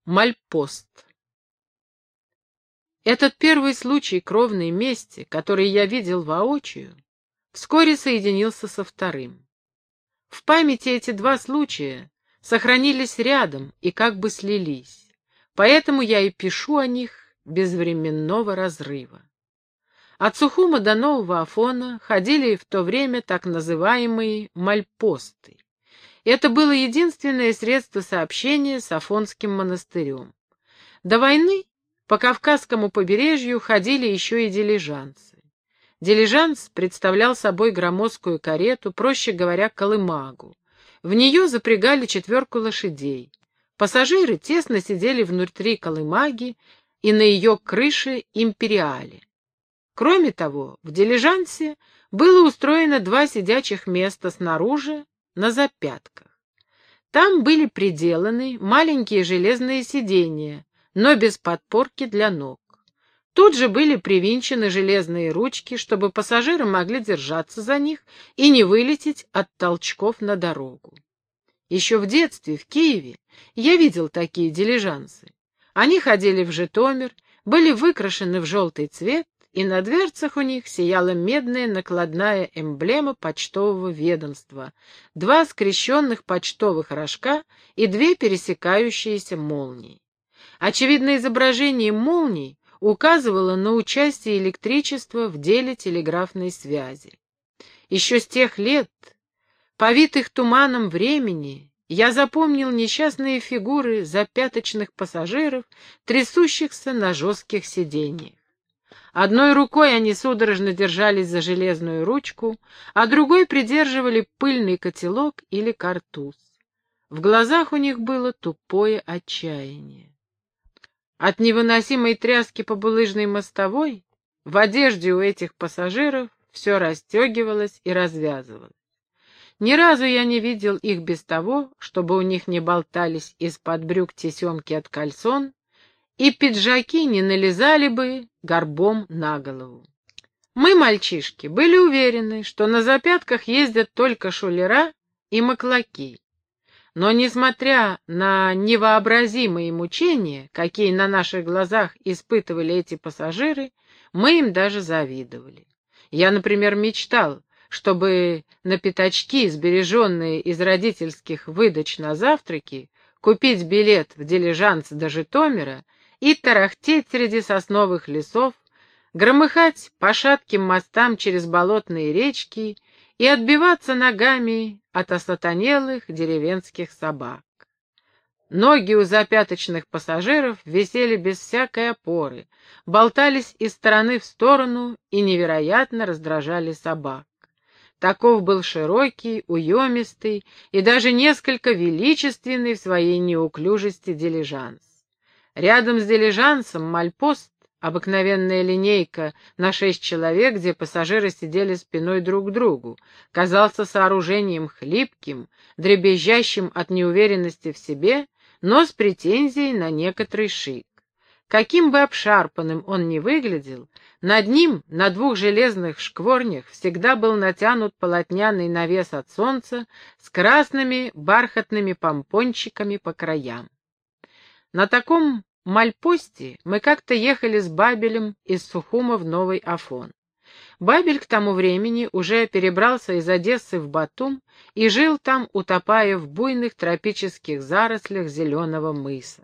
Мальпост. Этот первый случай кровной мести, который я видел воочию, вскоре соединился со вторым. В памяти эти два случая сохранились рядом и как бы слились, поэтому я и пишу о них без временного разрыва. От Сухума до Нового Афона ходили в то время так называемые мальпосты. Это было единственное средство сообщения с Афонским монастырем. До войны по Кавказскому побережью ходили еще и дилижансы. Дилижанс представлял собой громоздкую карету, проще говоря, колымагу. В нее запрягали 4 лошадей. Пассажиры тесно сидели внутри колымаги и на ее крыше империале. Кроме того, в дилижансе было устроено 2 сидячих места снаружи, на запятках. Там были приделаны маленькие железные сиденья, но без подпорки для ног. Тут же были привинчены железные ручки, чтобы пассажиры могли держаться за них и не вылететь от толчков на дорогу. Еще в детстве в Киеве я видел такие дилижансы. Они ходили в Житомир, были выкрашены в желтый цвет, и на дверцах у них сияла медная накладная эмблема почтового ведомства, 2 скрещенных почтовых рожка и 2 пересекающиеся молнии. Очевидно, изображение молний указывало на участие электричества в деле телеграфной связи. Еще с тех лет, повитых туманом времени, я запомнил несчастные фигуры запяточных пассажиров, трясущихся на жестких сиденьях. Одной рукой они судорожно держались за железную ручку, а другой придерживали пыльный котелок или картуз. В глазах у них было тупое отчаяние. От невыносимой тряски по булыжной мостовой в одежде у этих пассажиров все расстегивалось и развязывалось. Ни разу я не видел их без того, чтобы у них не болтались из-под брюк тесемки от кальсон, и пиджаки не налезали бы горбом на голову. Мы, мальчишки, были уверены, что на запятках ездят только шулера и маклаки. Но, несмотря на невообразимые мучения, какие на наших глазах испытывали эти пассажиры, мы им даже завидовали. Я, например, мечтал, чтобы на пятачки, сбереженные из родительских выдач на завтраки, купить билет в дилижанс до Житомира и тарахтеть среди сосновых лесов, громыхать по шатким мостам через болотные речки и отбиваться ногами от осатанелых деревенских собак. Ноги у запяточных пассажиров висели без всякой опоры, болтались из стороны в сторону и невероятно раздражали собак. Таков был широкий, уемистый и даже несколько величественный в своей неуклюжести дилижанс. Рядом с дилижансом мальпост, обыкновенная линейка на 6 человек, где пассажиры сидели спиной друг к другу, казался сооружением хлипким, дребезжащим от неуверенности в себе, но с претензией на некоторый шик. Каким бы обшарпанным он ни выглядел, над ним, на 2 железных шкворнях, всегда был натянут полотняный навес от солнца с красными бархатными помпончиками по краям. На таком мальпосте мы как-то ехали с Бабелем из Сухума в Новый Афон. Бабель к тому времени уже перебрался из Одессы в Батум и жил там, утопая в буйных тропических зарослях зеленого мыса.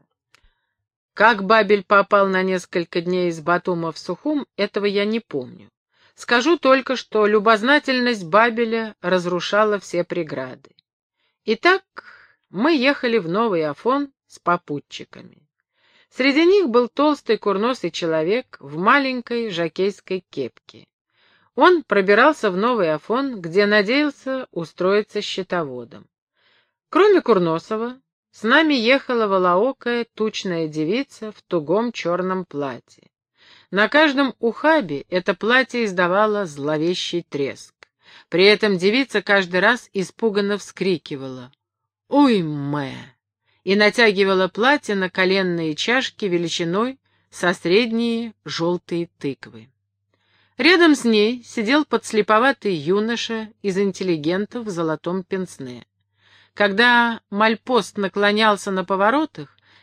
Как Бабель попал на несколько дней из Батума в Сухум, этого я не помню. Скажу только, что любознательность Бабеля разрушала все преграды. Итак, мы ехали в Новый Афон с попутчиками. Среди них был толстый курносый человек в маленькой жокейской кепке. Он пробирался в Новый Афон, где надеялся устроиться счетоводом. Кроме Курносова, с нами ехала волоокая тучная девица в тугом черном платье. На каждом ухабе это платье издавало зловещий треск. При этом девица каждый раз испуганно вскрикивала «Уй-мэ!» и натягивала платье на коленные чашки величиной со средние желтые тыквы. Рядом с ней сидел подслеповатый юноша из интеллигентов в золотом пенсне. Когда мальпост наклонялся на поворотах,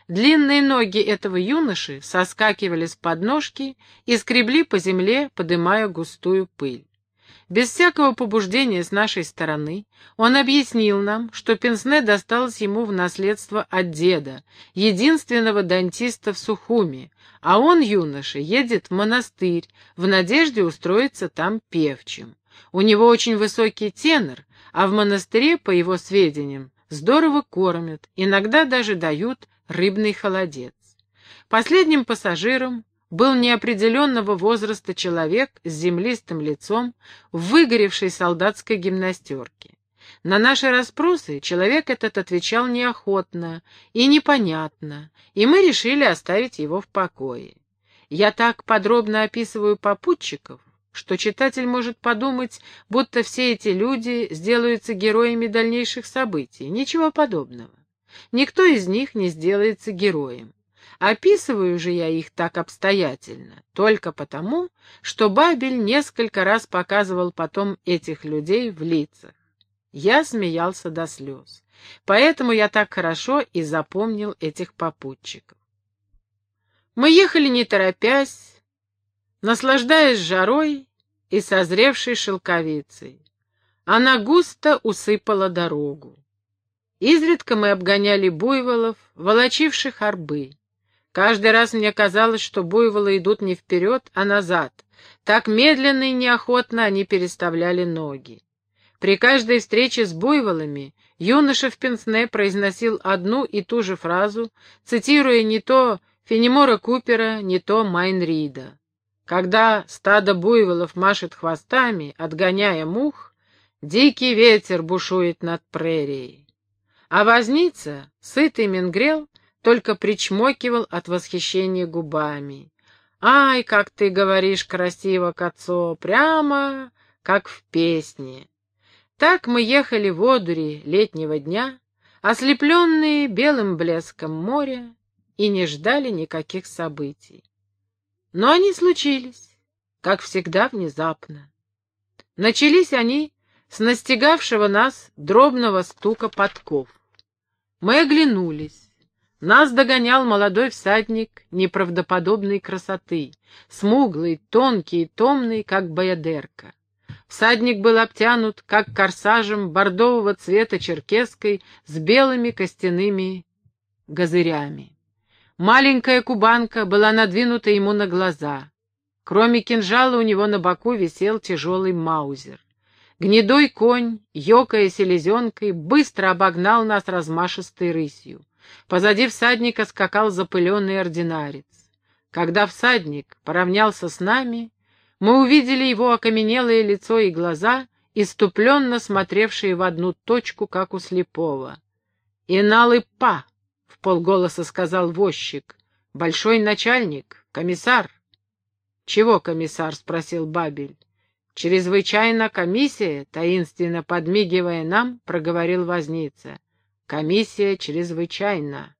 Длинные ноги этого юноши соскакивали с подножки и скребли по земле, подымая густую пыль. Без всякого побуждения с нашей стороны он объяснил нам, что пенсне досталось ему в наследство от деда, единственного дантиста в Сухуми, а он, юноша, едет в монастырь в надежде устроиться там певчим. У него очень высокий тенор, а в монастыре, по его сведениям, здорово кормят, иногда даже дают рыбный холодец. Последним пассажиром был неопределенного возраста человек с землистым лицом в выгоревшей солдатской гимнастерке. На наши расспросы человек этот отвечал неохотно и непонятно, и мы решили оставить его в покое. Я так подробно описываю попутчиков, что читатель может подумать, будто все эти люди сделаются героями дальнейших событий. Ничего подобного. Никто из них не сделается героем. Описываю же я их так обстоятельно, только потому, что Бабель несколько раз показывал потом этих людей в лицах. Я смеялся до слез, поэтому я так хорошо и запомнил этих попутчиков. Мы ехали не торопясь, наслаждаясь жарой и созревшей шелковицей. Она густо усыпала дорогу. Изредка мы обгоняли буйволов, волочивших орбы. Каждый раз мне казалось, что буйволы идут не вперед, а назад. Так медленно и неохотно они переставляли ноги. При каждой встрече с буйволами юноша в пенсне произносил одну и ту же фразу, цитируя не то Фенемора Купера, не то Майн Рида. Когда стадо буйволов машет хвостами, отгоняя мух, дикий ветер бушует над прерией. А возница, сытый менгрел, только причмокивал от восхищения губами. «Ай, как ты говоришь красиво, Кацо, прямо как в песне». Так мы ехали в одури летнего дня, ослепленные белым блеском моря, и не ждали никаких событий. Но они случились, как всегда, внезапно. Начались они с настигавшего нас дробного стука подков. Мы оглянулись. Нас догонял молодой всадник неправдоподобной красоты, смуглый, тонкий и томный, как баядерка. Всадник был обтянут, как корсажем, бордового цвета черкесской с белыми костяными газырями. Маленькая кубанка была надвинута ему на глаза. Кроме кинжала у него на боку висел тяжелый маузер. Гнедой конь, ёкая селезенкой, быстро обогнал нас размашистой рысью. Позади всадника скакал запыленный ординарец. Когда всадник поравнялся с нами, мы увидели его окаменелое лицо и глаза, исступленно смотревшие в одну точку, как у слепого. «Иналы па!» — вполголоса сказал возчик. «Большой начальник, комиссар». «Чего комиссар?» — спросил Бабель. «Чрезвычайно комиссия», — таинственно подмигивая нам, проговорил возница. «Комиссия чрезвычайно».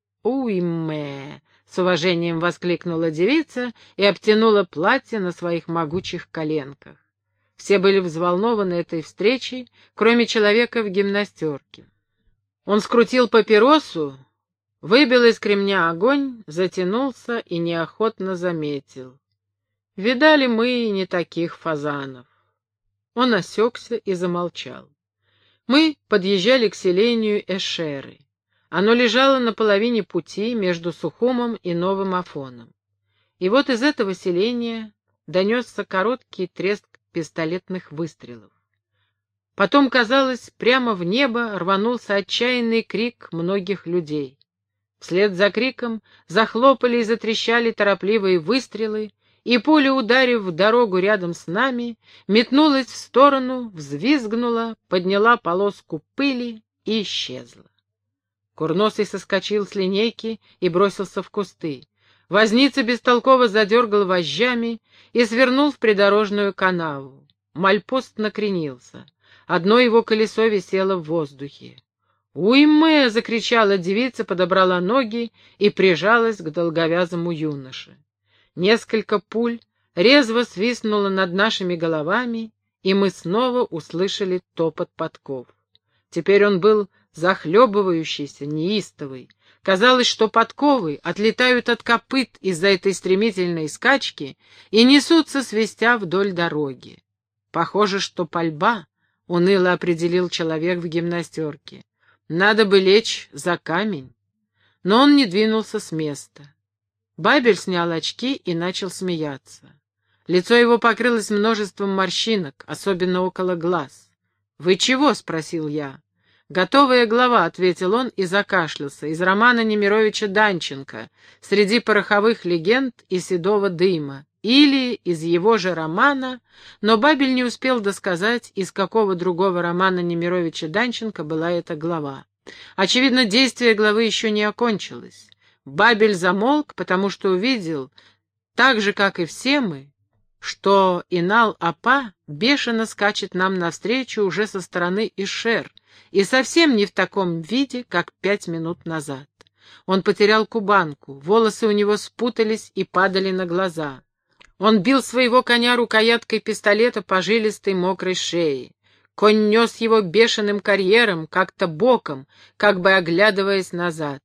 «Уймэ!» — с уважением воскликнула девица и обтянула платье на своих могучих коленках. Все были взволнованы этой встречей, кроме человека в гимнастерке. Он скрутил папиросу, выбил из кремня огонь, затянулся и неохотно заметил: «Видали мы и не таких фазанов». Он осекся и замолчал. Мы подъезжали к селению Эшеры. Оно лежало на половине пути между Сухумом и Новым Афоном. И вот из этого селения донесся короткий треск пистолетных выстрелов. Потом, казалось, прямо в небо рванулся отчаянный крик многих людей. Вслед за криком захлопали и затрещали торопливые выстрелы, и пуля, ударив в дорогу рядом с нами, метнулась в сторону, взвизгнула, подняла полоску пыли и исчезла. Курносый соскочил с линейки и бросился в кусты. Возница бестолково задергал вожжами и свернул в придорожную канаву. Мальпост накренился. Одно его колесо висело в воздухе. «Уймэ!» — закричала девица, подобрала ноги и прижалась к долговязому юноше. Несколько пуль резво свистнуло над нашими головами, и мы снова услышали топот подков. Теперь он был захлебывающийся, неистовый. Казалось, что подковы отлетают от копыт из-за этой стремительной скачки и несутся, свистя вдоль дороги. Похоже, что пальба, — уныло определил человек в гимнастерке. Надо бы лечь за камень. Но он не двинулся с места. Бабель снял очки и начал смеяться. Лицо его покрылось множеством морщинок, особенно около глаз. «Вы чего?» — спросил я. «Готовая глава», — ответил он и закашлялся, из романа Немировича Данченко «Среди пороховых легенд и седого дыма», или из его же романа, но Бабель не успел досказать, из какого другого романа Немировича Данченко была эта глава. Очевидно, действие главы еще не окончилось. Бабель замолк, потому что увидел, так же, как и все мы, что Инал-Апа бешено скачет нам навстречу уже со стороны Ишер, и совсем не в таком виде, как 5 минут назад. Он потерял кубанку, волосы у него спутались и падали на глаза. Он бил своего коня рукояткой пистолета по жилистой мокрой шее. Конь нес его бешеным карьером, как-то боком, как бы оглядываясь назад.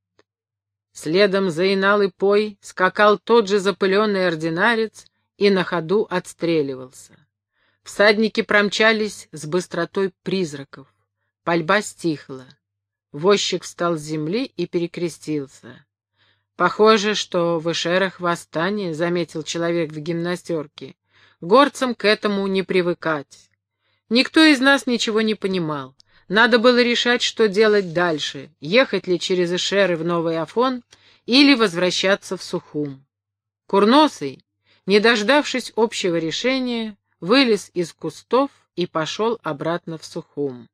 Следом за Инал-Ипой скакал тот же запыленный ординарец и на ходу отстреливался. Всадники промчались с быстротой призраков. Пальба стихла. Возчик встал с земли и перекрестился. «Похоже, что в Ишерах восстание», — заметил человек в гимнастерке. «Горцам к этому не привыкать». Никто из нас ничего не понимал. Надо было решать, что делать дальше, ехать ли через Ишеры в Новый Афон или возвращаться в Сухум. Курносый, не дождавшись общего решения, вылез из кустов и пошел обратно в Сухум.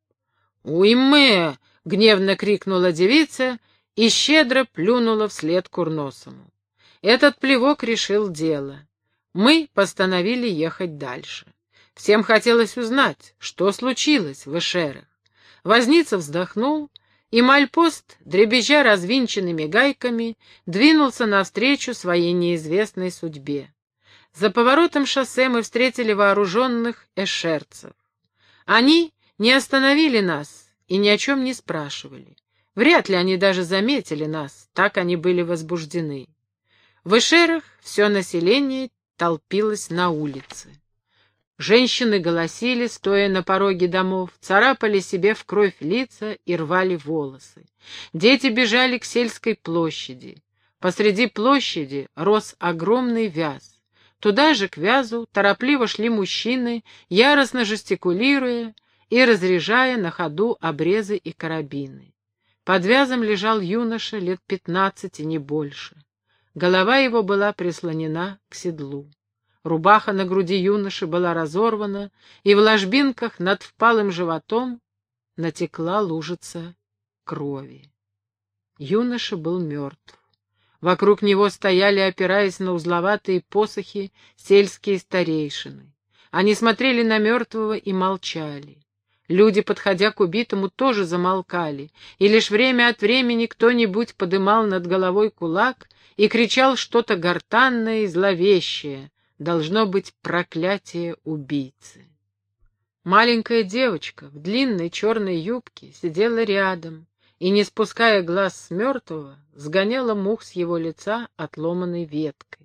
«Уйме!» — гневно крикнула девица и щедро плюнула вслед Курносому. Этот плевок решил дело. Мы постановили ехать дальше. Всем хотелось узнать, что случилось в Ишерах. Возница вздохнул, и мальпост, дребезжа развинченными гайками, двинулся навстречу своей неизвестной судьбе. За поворотом шоссе мы встретили вооруженных эшерцев. Они не остановили нас и ни о чем не спрашивали. Вряд ли они даже заметили нас, так они были возбуждены. В Ишерах все население толпилось на улице. Женщины голосили, стоя на пороге домов, царапали себе в кровь лица и рвали волосы. Дети бежали к сельской площади. Посреди площади рос огромный вяз. Туда же, к вязу, торопливо шли мужчины, яростно жестикулируя и разряжая на ходу обрезы и карабины. Под вязом лежал юноша лет 15, не больше. Голова его была прислонена к седлу. Рубаха на груди юноши была разорвана, и в ложбинках над впалым животом натекла лужица крови. Юноша был мертв. Вокруг него стояли, опираясь на узловатые посохи, сельские старейшины. Они смотрели на мертвого и молчали. Люди, подходя к убитому, тоже замолкали, и лишь время от времени кто-нибудь подымал над головой кулак и кричал что-то гортанное и зловещее, должно быть проклятие убийцы. Маленькая девочка в длинной черной юбке сидела рядом и, не спуская глаз с мертвого, сгоняла мух с его лица отломанной веткой.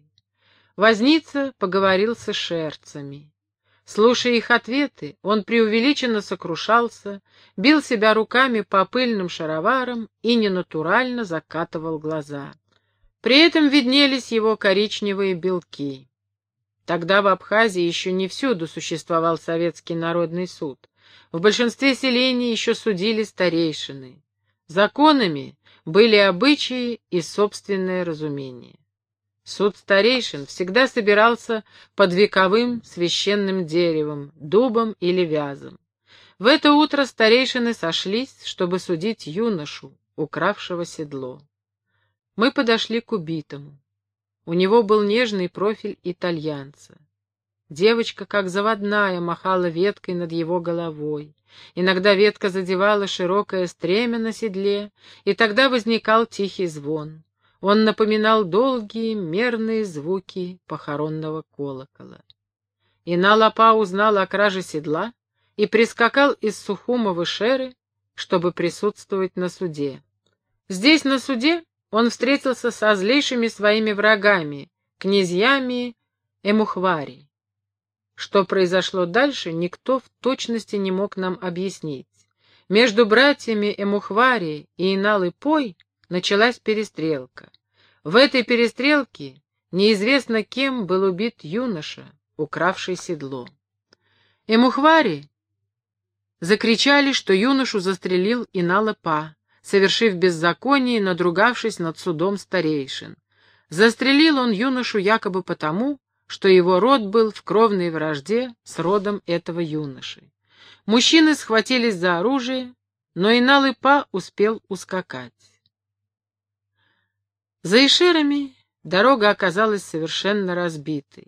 Возница поговорил с эшерцами. Слушая их ответы, он преувеличенно сокрушался, бил себя руками по пыльным шароварам и ненатурально закатывал глаза. При этом виднелись его коричневые белки. Тогда в Абхазии еще не всюду существовал Советский народный суд. В большинстве селений еще судили старейшины. Законами были обычаи и собственное разумение. Суд старейшин всегда собирался под вековым священным деревом, дубом или вязом. В это утро старейшины сошлись, чтобы судить юношу, укравшего седло. Мы подошли к убитому. У него был нежный профиль итальянца. Девочка, как заводная, махала веткой над его головой. Иногда ветка задевала широкое стремя на седле, и тогда возникал тихий звон. Он напоминал долгие мерные звуки похоронного колокола. Инал-Апа узнал о краже седла и прискакал из Сухума в Ишеры, чтобы присутствовать на суде. Здесь, на суде, он встретился со злейшими своими врагами, князьями Эмухвари. Что произошло дальше, никто в точности не мог нам объяснить. Между братьями Эмухвари и Инал-Ипой началась перестрелка. В этой перестрелке неизвестно кем был убит юноша, укравший седло. Эмухвари закричали, что юношу застрелил Инал-Ипа, совершив беззаконие и надругавшись над судом старейшин. Застрелил он юношу якобы потому, что его род был в кровной вражде с родом этого юноши. Мужчины схватились за оружие, но Инал-Ипа успел ускакать. За Ишерами дорога оказалась совершенно разбитой.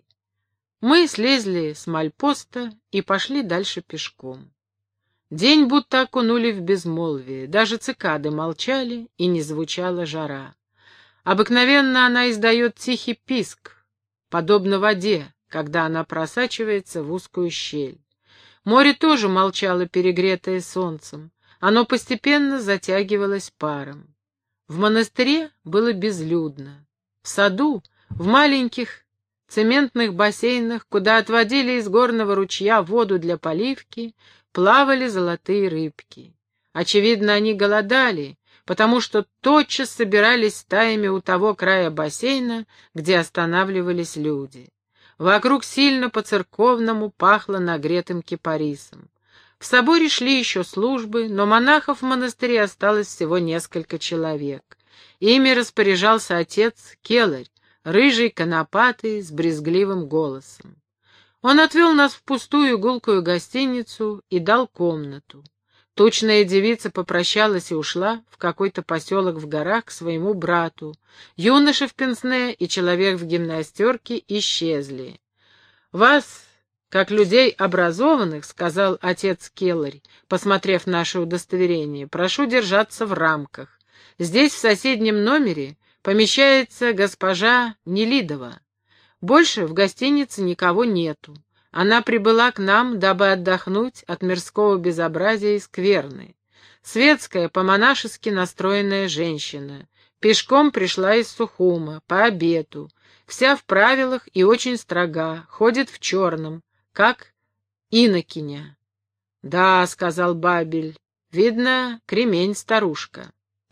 Мы слезли с мальпоста и пошли дальше пешком. День будто окунули в безмолвие, даже цикады молчали, и не звучала жара. Обыкновенно она издает тихий писк, подобно воде, когда она просачивается в узкую щель. Море тоже молчало, перегретое солнцем. Оно постепенно затягивалось паром. В монастыре было безлюдно. В саду, в маленьких цементных бассейнах, куда отводили из горного ручья воду для поливки, плавали золотые рыбки. Очевидно, они голодали, потому что тотчас собирались стаями у того края бассейна, где останавливались люди. Вокруг сильно по-церковному пахло нагретым кипарисом. В соборе шли еще службы, но монахов в монастыре осталось всего несколько человек. Ими распоряжался отец Келарь, рыжий, конопатый, с брезгливым голосом. Он отвел нас в пустую гулкую гостиницу и дал комнату. Тучная девица попрощалась и ушла в какой-то поселок в горах к своему брату. Юноша в пенсне и человек в гимнастерке исчезли. «Вас, как людей образованных, — сказал отец Келарь, посмотрев наше удостоверение, — прошу держаться в рамках. Здесь, в соседнем номере, помещается госпожа Нелидова. Больше в гостинице никого нету. Она прибыла к нам, дабы отдохнуть от мирского безобразия и скверны. Светская, по-монашески настроенная женщина. Пешком пришла из Сухума, по обету. Вся в правилах и очень строга, ходит в черном, как инокиня. — Да, — сказал Бабель, — видно, кремень старушка.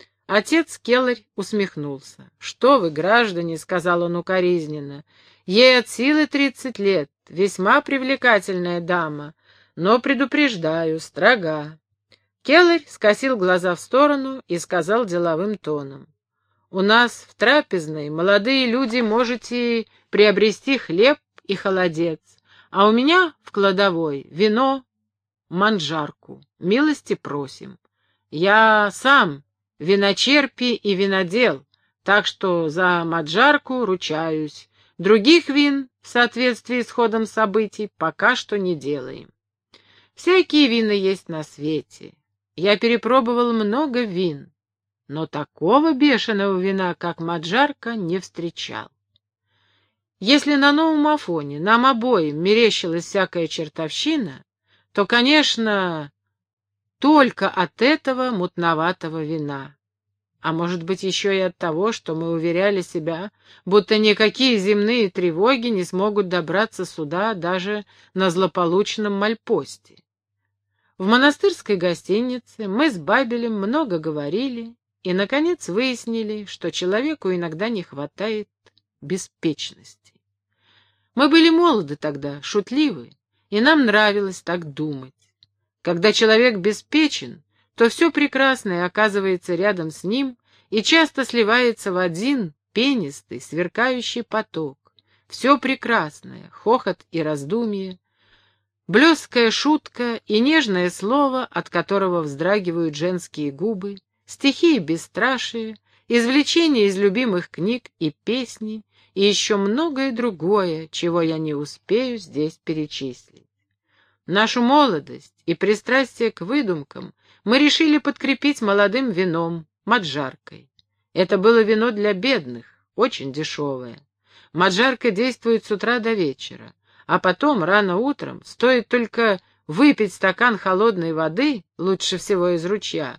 Отец Келарь усмехнулся. — Что вы, граждане, — сказал он укоризненно, — ей от силы 30 лет, весьма привлекательная дама, но, предупреждаю, строга. Келарь скосил глаза в сторону и сказал деловым тоном: «У нас в трапезной, молодые люди, можете приобрести хлеб и холодец, а у меня в кладовой вино, манджарку. Милости просим. Я сам виночерпи и винодел, так что за манджарку ручаюсь. Других вин, в соответствии с ходом событий, пока что не делаем. Всякие вина есть на свете. Я перепробовал много вин, но такого бешеного вина, как манджарка, не встречал. Если на новом Афоне нам обоим мерещилась всякая чертовщина, то, конечно, только от этого мутноватого вина. А может быть, еще и от того, что мы уверяли себя, будто никакие земные тревоги не смогут добраться сюда даже на злополучном мальпосте. В монастырской гостинице мы с Бабелем много говорили и, наконец, выяснили, что человеку иногда не хватает беспечности. Мы были молоды тогда, шутливы, и нам нравилось так думать. Когда человек беспечен, то все прекрасное оказывается рядом с ним и часто сливается в один пенистый, сверкающий поток. Все прекрасное, хохот и раздумье, блеская шутка и нежное слово, от которого вздрагивают женские губы, стихи и бесстрашие, извлечения из любимых книг и песни, и еще многое другое, чего я не успею здесь перечислить. Нашу молодость и пристрастие к выдумкам мы решили подкрепить молодым вином, маджаркой. Это было вино для бедных, очень дешевое. Маджарка действует с утра до вечера, а потом, рано утром, стоит только выпить стакан холодной воды, лучше всего из ручья,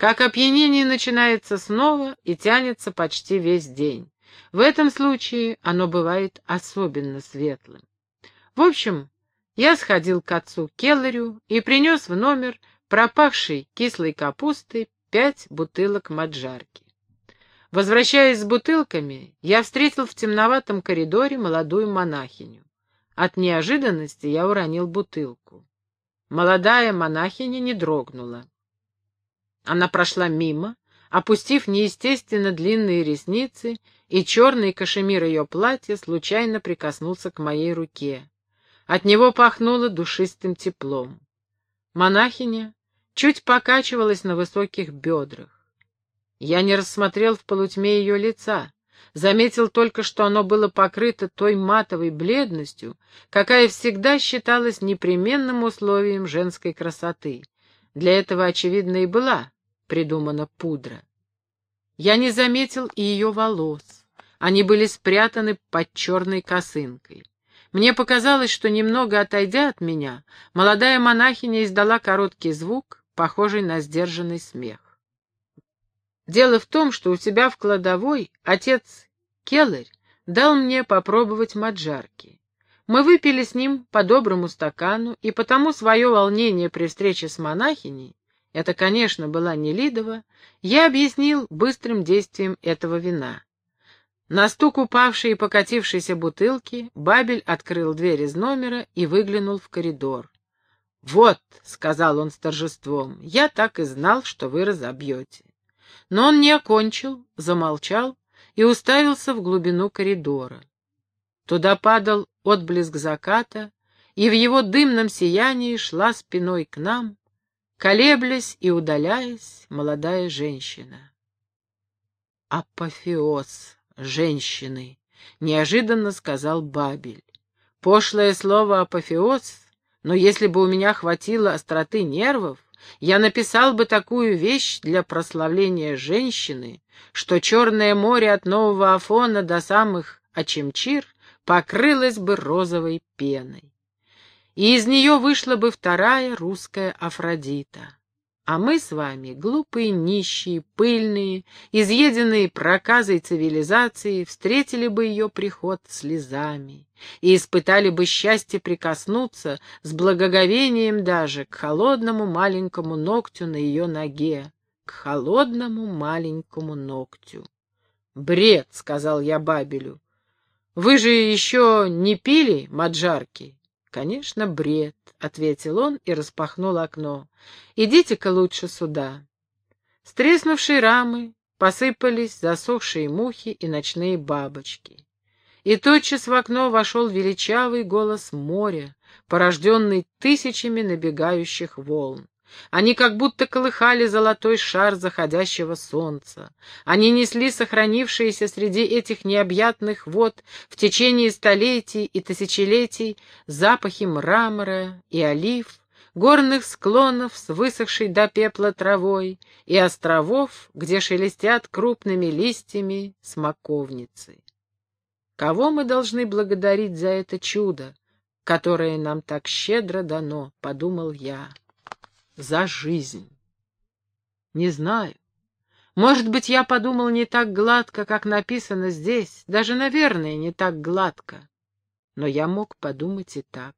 как опьянение начинается снова и тянется почти весь день. В этом случае оно бывает особенно светлым. В общем, я сходил к отцу Келлерю и принес в номер пропахшей кислой капустой 5 бутылок маджарки. Возвращаясь с бутылками, я встретил в темноватом коридоре молодую монахиню. От неожиданности я уронил бутылку. Молодая монахиня не дрогнула. Она прошла мимо, опустив неестественно длинные ресницы, и черный кашемир ее платья случайно прикоснулся к моей руке. От него пахнуло душистым теплом. Монахиня чуть покачивалась на высоких бедрах. Я не рассмотрел в полутьме ее лица, заметил только, что оно было покрыто той матовой бледностью, какая всегда считалась непременным условием женской красоты. Для этого, очевидно, и была придумана пудра. Я не заметил и ее волос. Они были спрятаны под черной косынкой. Мне показалось, что, немного отойдя от меня, молодая монахиня издала короткий звук, похожий на сдержанный смех. Дело в том, что у себя в кладовой отец Келлер дал мне попробовать маджарки. Мы выпили с ним по доброму стакану, и потому свое волнение при встрече с монахиней, это, конечно, была Нелидова, я объяснил быстрым действием этого вина. На стук упавшей и покатившейся бутылки Бабель открыл дверь из номера и выглянул в коридор. «Вот», — сказал он с торжеством, — «я так и знал, что вы разобьете». Но он не окончил, замолчал и уставился в глубину коридора. Туда падал отблеск заката, и в его дымном сиянии шла спиной к нам, колеблясь и удаляясь, молодая женщина. «Апофеоз женщины», — неожиданно сказал Бабель. Пошлое слово «апофеоз», но если бы у меня хватило остроты нервов, я написал бы такую вещь для прославления женщины, что Черное море от Нового Афона до самых Очимчир покрылось бы розовой пеной. И из нее вышла бы вторая русская Афродита. А мы с вами, глупые, нищие, пыльные, изъеденные проказой цивилизации, встретили бы ее приход слезами и испытали бы счастье прикоснуться с благоговением даже к холодному маленькому ногтю на ее ноге, к холодному маленькому ногтю. «Бред», — сказал я Бабелю. «Вы же еще не пили маджарки?» «Конечно, бред», — ответил он и распахнул окно. «Идите-ка лучше сюда». С треснувшей рамы посыпались засохшие мухи и ночные бабочки. И тотчас в окно вошел величавый голос моря, порожденный тысячами набегающих волн. Они как будто колыхали золотой шар заходящего солнца. Они несли сохранившиеся среди этих необъятных вод в течение столетий и тысячелетий запахи мрамора и олив, горных склонов с высохшей до пепла травой и островов, где шелестят крупными листьями смоковницы. Кого мы должны благодарить за это чудо, которое нам так щедро дано, подумал я. За жизнь. Не знаю. Может быть, я подумал не так гладко, как написано здесь, даже, наверное, не так гладко. Но я мог подумать и так.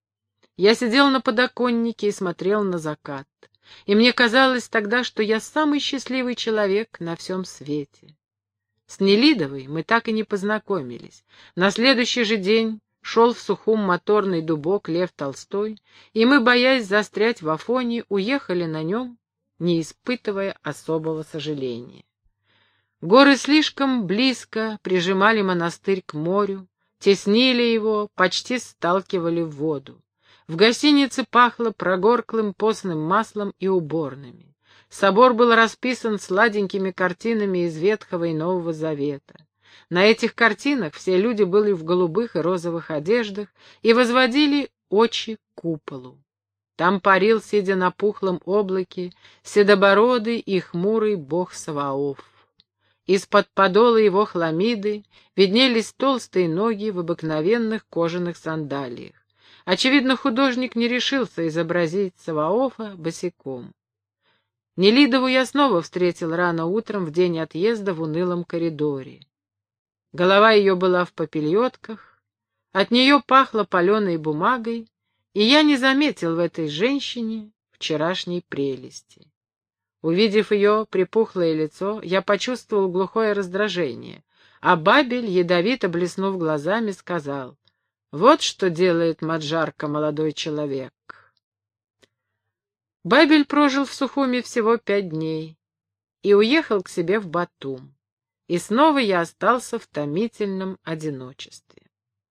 Я сидел на подоконнике и смотрел на закат, и мне казалось тогда, что я самый счастливый человек на всем свете. С Нелидовой мы так и не познакомились. На следующий же день шел в Сухум моторный дубок Лев Толстой, и мы, боясь застрять в Афоне, уехали на нем, не испытывая особого сожаления. Горы слишком близко прижимали монастырь к морю, теснили его, почти сталкивали в воду. В гостинице пахло прогорклым постным маслом и уборными. Собор был расписан сладенькими картинами из Ветхого и Нового Завета. На этих картинах все люди были в голубых и розовых одеждах и возводили очи к куполу. Там парил, сидя на пухлом облаке, седобородый и хмурый бог Саваоф. Из-под подола его хламиды виднелись толстые ноги в обыкновенных кожаных сандалиях. Очевидно, художник не решился изобразить Саваофа босиком. Нелидову я снова встретил рано утром в день отъезда в унылом коридоре. Голова ее была в попельотках, от нее пахло паленой бумагой, и я не заметил в этой женщине вчерашней прелести. Увидев ее припухлое лицо, я почувствовал глухое раздражение, а Бабель, ядовито блеснув глазами, сказал: «Вот что делает Маджарка, молодой человек». Бабель прожил в Сухуми всего 5 дней и уехал к себе в Батум. И снова я остался в томительном одиночестве.